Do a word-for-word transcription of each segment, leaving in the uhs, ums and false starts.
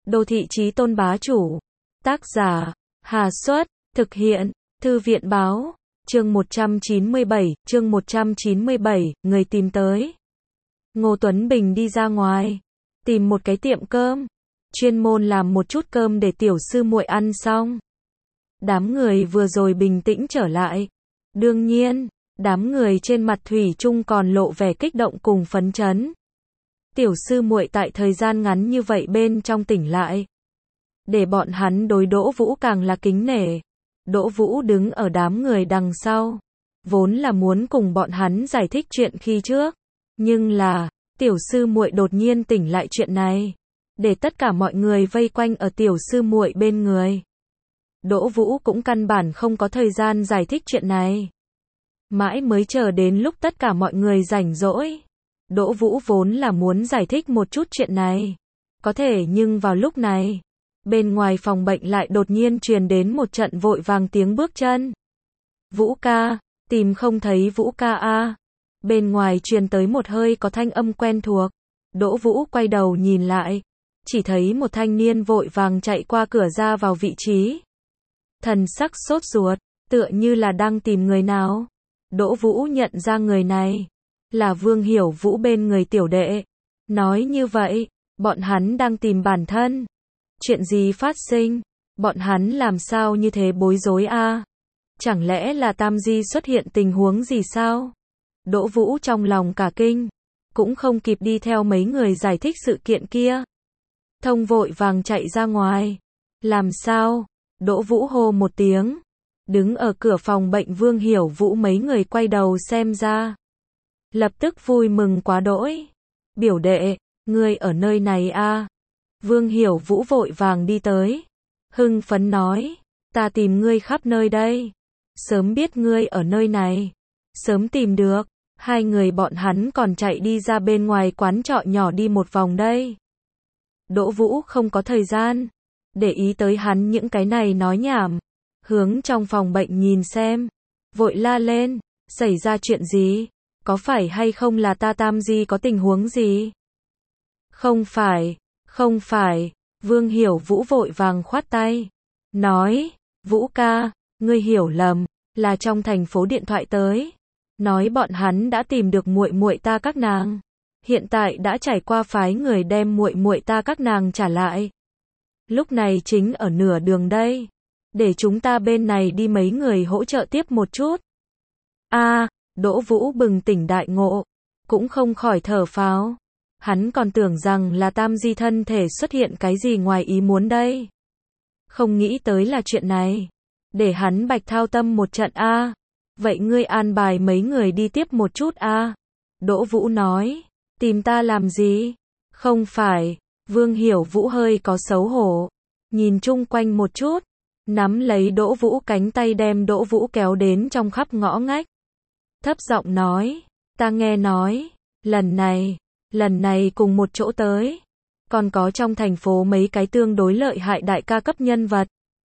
Đô thị chí tôn bá chủ. Tác giả, Hà Xuất, thực hiện, Thư viện báo, chương một trăm chín mươi bảy, chương một trăm chín mươi bảy, người tìm tới. Ngô Tuấn Bình đi ra ngoài, tìm một cái tiệm cơm, chuyên môn làm một chút cơm để tiểu sư muội ăn xong. Đám người vừa rồi bình tĩnh trở lại. Đương nhiên, đám người trên mặt thủy chung còn lộ vẻ kích động cùng phấn chấn. Tiểu sư muội tại thời gian ngắn như vậy bên trong tỉnh lại, để bọn hắn đối Đỗ Vũ càng là kính nể. Đỗ Vũ đứng ở đám người đằng sau, vốn là muốn cùng bọn hắn giải thích chuyện khi trước, nhưng là, tiểu sư muội đột nhiên tỉnh lại chuyện này, để tất cả mọi người vây quanh ở tiểu sư muội bên người. Đỗ Vũ cũng căn bản không có thời gian giải thích chuyện này. Mãi mới chờ đến lúc tất cả mọi người rảnh rỗi. Đỗ Vũ vốn là muốn giải thích một chút chuyện này. Có thể nhưng vào lúc này, bên ngoài phòng bệnh lại đột nhiên truyền đến một trận vội vàng tiếng bước chân. Vũ ca, tìm không thấy Vũ ca a. Bên ngoài truyền tới một hơi có thanh âm quen thuộc. Đỗ Vũ quay đầu nhìn lại, chỉ thấy một thanh niên vội vàng chạy qua cửa ra vào vị trí. Thần sắc sốt ruột, tựa như là đang tìm người nào. Đỗ Vũ nhận ra người này là Vương Hiểu Vũ bên người tiểu đệ. Nói như vậy, bọn hắn đang tìm bản thân. Chuyện gì phát sinh? Bọn hắn làm sao như thế bối rối a? Chẳng lẽ là Tam Di xuất hiện tình huống gì sao? Đỗ Vũ trong lòng cả kinh, cũng không kịp đi theo mấy người giải thích sự kiện kia. Thông vội vàng chạy ra ngoài. Làm sao? Đỗ Vũ hô một tiếng. Đứng ở cửa phòng bệnh Vương Hiểu Vũ mấy người quay đầu xem ra. Lập tức vui mừng quá đỗi. Biểu đệ, ngươi ở nơi này a? Vương Hiểu Vũ vội vàng đi tới. Hưng phấn nói, ta tìm ngươi khắp nơi đây. Sớm biết ngươi ở nơi này. Sớm tìm được. Hai người bọn hắn còn chạy đi ra bên ngoài quán trọ nhỏ đi một vòng đây. Đỗ Vũ không có thời gian để ý tới hắn những cái này nói nhảm. Hướng trong phòng bệnh nhìn xem. Vội la lên, xảy ra chuyện gì? Có phải hay không là ta Tam Di có tình huống gì? Không phải, không phải. Vương Hiểu Vũ vội vàng khoát tay. Nói, Vũ ca, ngươi hiểu lầm, là trong thành phố điện thoại tới. Nói bọn hắn đã tìm được muội muội ta các nàng. Hiện tại đã trải qua phái người đem muội muội ta các nàng trả lại. Lúc này chính ở nửa đường đây. Để chúng ta bên này đi mấy người hỗ trợ tiếp một chút. A, à, Đỗ Vũ bừng tỉnh đại ngộ, cũng không khỏi thở phào. Hắn còn tưởng rằng là Tam Di thân thể xuất hiện cái gì ngoài ý muốn đây. Không nghĩ tới là chuyện này. Để hắn bạch thao tâm một trận a. À. Vậy ngươi an bài mấy người đi tiếp một chút a. À. Đỗ Vũ nói, tìm ta làm gì? Không phải, Vương Hiểu Vũ hơi có xấu hổ. Nhìn chung quanh một chút. Nắm lấy Đỗ Vũ cánh tay đem Đỗ Vũ kéo đến trong khắp ngõ ngách. Thấp giọng nói, ta nghe nói, lần này, lần này cùng một chỗ tới. Còn có trong thành phố mấy cái tương đối lợi hại đại ca cấp nhân vật.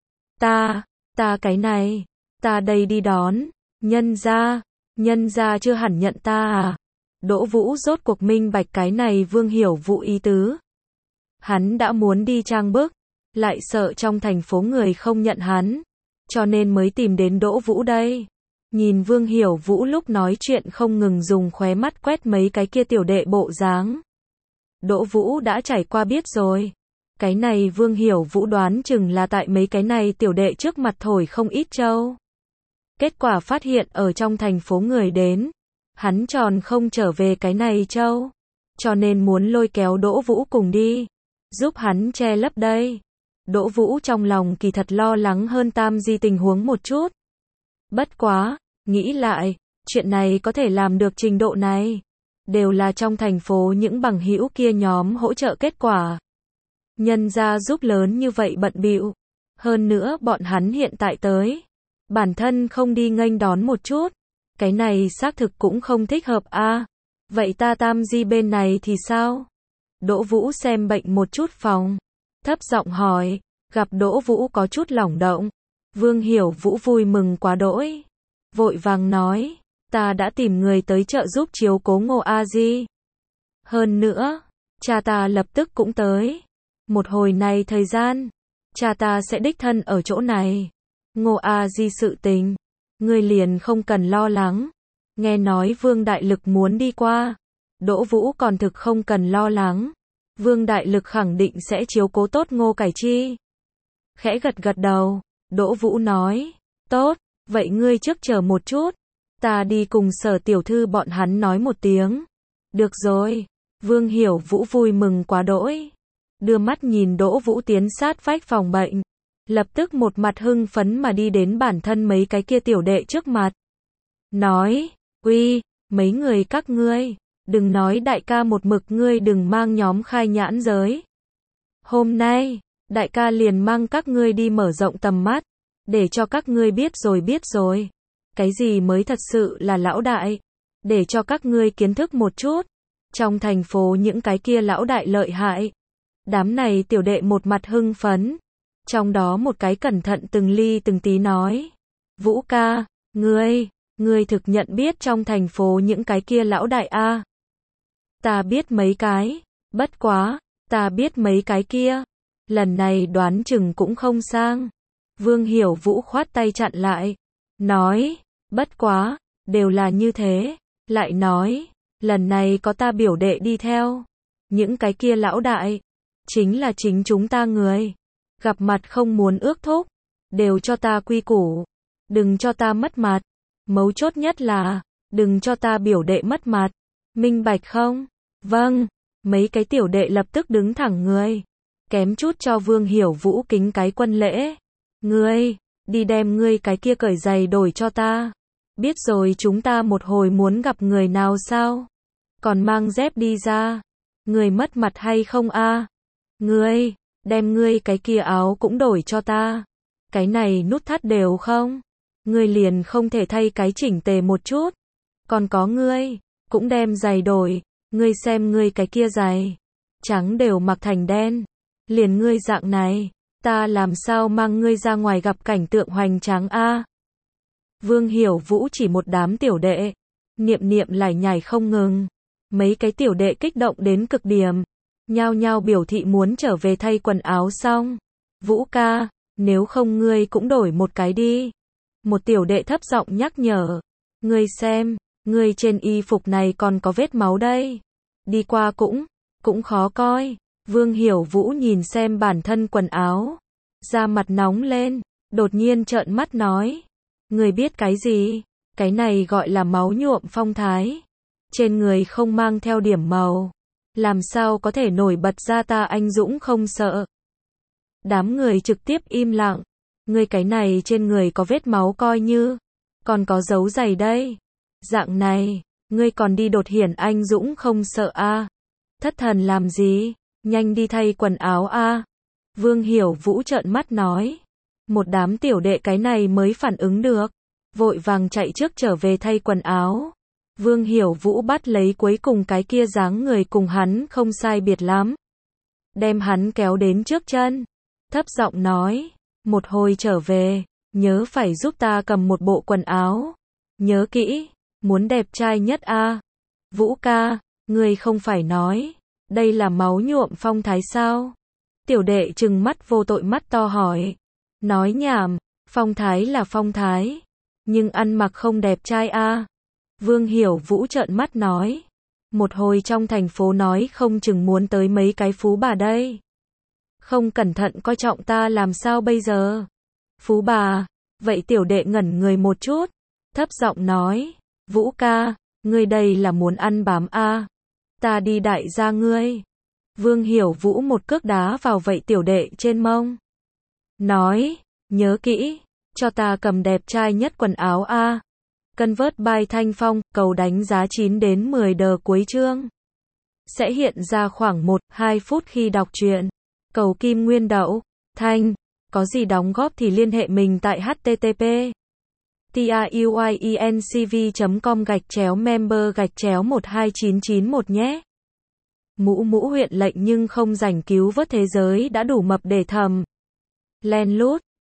Ta, ta cái này, ta đây đi đón, nhân gia, nhân gia chưa hẳn nhận ta à. Đỗ Vũ rốt cuộc minh bạch cái này Vương Hiểu Vũ ý tứ. Hắn đã muốn đi trang bức, lại sợ trong thành phố người không nhận hắn, cho nên mới tìm đến Đỗ Vũ đây. Nhìn Vương Hiểu Vũ lúc nói chuyện không ngừng dùng khóe mắt quét mấy cái kia tiểu đệ bộ dáng. Đỗ Vũ đã trải qua biết rồi. Cái này Vương Hiểu Vũ đoán chừng là tại mấy cái này tiểu đệ trước mặt thổi không ít trâu. Kết quả phát hiện ở trong thành phố người đến, hắn tròn không trở về cái này trâu, cho nên muốn lôi kéo Đỗ Vũ cùng đi, giúp hắn che lấp đây. Đỗ Vũ trong lòng kỳ thật lo lắng hơn Tam Di tình huống một chút. Bất quá, nghĩ lại, chuyện này có thể làm được trình độ này, đều là trong thành phố những bằng hữu kia nhóm hỗ trợ kết quả. Nhân gia giúp lớn như vậy bận bịu, hơn nữa bọn hắn hiện tại tới, bản thân không đi nghênh đón một chút, cái này xác thực cũng không thích hợp a. À, vậy ta Tam Di bên này thì sao? Đỗ Vũ xem bệnh một chút phòng, thấp giọng hỏi. Gặp Đỗ Vũ có chút lỏng động, Vương Hiểu Vũ vui mừng quá đỗi, vội vàng nói, ta đã tìm người tới trợ giúp chiếu cố Ngô A Di. Hơn nữa, cha ta lập tức cũng tới. Một hồi này thời gian, cha ta sẽ đích thân ở chỗ này. Ngô A Di sự tình, ngươi liền không cần lo lắng. Nghe nói Vương Đại Lực muốn đi qua. Đỗ Vũ còn thực không cần lo lắng. Vương Đại Lực khẳng định sẽ chiếu cố tốt Ngô Cải Chi. Khẽ gật gật đầu, Đỗ Vũ nói, tốt, vậy ngươi trước chờ một chút. Ta đi cùng Sở tiểu thư bọn hắn nói một tiếng. Được rồi, Vương Hiểu Vũ vui mừng quá đỗi. Đưa mắt nhìn Đỗ Vũ tiến sát vách phòng bệnh. Lập tức một mặt hưng phấn mà đi đến bản thân mấy cái kia tiểu đệ trước mặt. Nói, uy, mấy người các ngươi, đừng nói đại ca một mực ngươi đừng mang nhóm khai nhãn giới. Hôm nay, đại ca liền mang các ngươi đi mở rộng tầm mắt, để cho các ngươi biết rồi biết rồi. Cái gì mới thật sự là lão đại, để cho các ngươi kiến thức một chút. Trong thành phố những cái kia lão đại lợi hại. Đám này tiểu đệ một mặt hưng phấn. Trong đó một cái cẩn thận từng ly từng tí nói. Vũ ca, ngươi, ngươi thực nhận biết trong thành phố những cái kia lão đại a? Ta biết mấy cái, bất quá, ta biết mấy cái kia. Lần này đoán chừng cũng không sang. Vương Hiểu Vũ khoát tay chặn lại. Nói, bất quá, đều là như thế. Lại nói, lần này có ta biểu đệ đi theo. Những cái kia lão đại, chính là chính chúng ta người. Gặp mặt không muốn ước thúc, đều cho ta quy củ. Đừng cho ta mất mặt. Mấu chốt nhất là, đừng cho ta biểu đệ mất mặt. Minh bạch không? Vâng. Mấy cái tiểu đệ lập tức đứng thẳng người. Kém chút cho Vương Hiểu Vũ kính cái quân lễ. Ngươi, đi đem ngươi cái kia cởi giày đổi cho ta. Biết rồi chúng ta một hồi muốn gặp người nào sao? Còn mang dép đi ra. Ngươi mất mặt hay không a? Ngươi, đem ngươi cái kia áo cũng đổi cho ta. Cái này nút thắt đều không? Ngươi liền không thể thay cái chỉnh tề một chút. Còn có ngươi, cũng đem giày đổi. Ngươi xem ngươi cái kia giày. Trắng đều mặc thành đen. Liền ngươi dạng này, ta làm sao mang ngươi ra ngoài gặp cảnh tượng hoành tráng a? Vương Hiểu Vũ chỉ một đám tiểu đệ, niệm niệm lải nhải không ngừng. Mấy cái tiểu đệ kích động đến cực điểm, nhao nhao biểu thị muốn trở về thay quần áo xong. Vũ ca, nếu không ngươi cũng đổi một cái đi. Một tiểu đệ thấp giọng nhắc nhở, ngươi xem, ngươi trên y phục này còn có vết máu đây. Đi qua cũng, cũng khó coi. Vương Hiểu Vũ nhìn xem bản thân quần áo, da mặt nóng lên, đột nhiên trợn mắt nói. Người biết cái gì? Cái này gọi là máu nhuộm phong thái. Trên người không mang theo điểm màu. Làm sao có thể nổi bật ra ta anh dũng không sợ? Đám người trực tiếp im lặng. Ngươi cái này trên người có vết máu coi như. Còn có dấu giày đây. Dạng này, ngươi còn đi đột hiển anh dũng không sợ a? Thất thần làm gì? Nhanh đi thay quần áo a. Vương Hiểu Vũ trợn mắt nói. Một đám tiểu đệ cái này mới phản ứng được. Vội vàng chạy trước trở về thay quần áo. Vương Hiểu Vũ bắt lấy cuối cùng cái kia dáng người cùng hắn không sai biệt lắm. Đem hắn kéo đến trước chân. Thấp giọng nói. Một hồi trở về, nhớ phải giúp ta cầm một bộ quần áo. Nhớ kỹ, muốn đẹp trai nhất a. Vũ ca, ngươi không phải nói. Đây là máu nhuộm phong thái sao? Tiểu đệ trừng mắt vô tội mắt to hỏi. Nói nhảm, phong thái là phong thái. Nhưng ăn mặc không đẹp trai a. Vương Hiểu Vũ trợn mắt nói. Một hồi trong thành phố nói không chừng muốn tới mấy cái phú bà đây. Không cẩn thận coi trọng ta làm sao bây giờ? Phú bà, vậy tiểu đệ ngẩn người một chút. Thấp giọng nói. Vũ ca, ngươi đây là muốn ăn bám a. Ta đi đại gia ngươi. Vương Hiểu Vũ một cước đá vào vậy tiểu đệ trên mông. Nói, nhớ kỹ, cho ta cầm đẹp trai nhất quần áo a. Convert by Thanh Phong, cầu đánh giá chín đến mười đờ cuối chương. Sẽ hiện ra khoảng một đến hai phút khi đọc truyện. Cầu Kim Nguyên Đậu, Thanh, có gì đóng góp thì liên hệ mình tại http truyencv chấm com gạch chéo member gạch chéo một hai chín chín một nhé. Mũ mũ huyện lệnh nhưng không rảnh cứu vớt thế giới đã đủ mập để thầm. Len lút.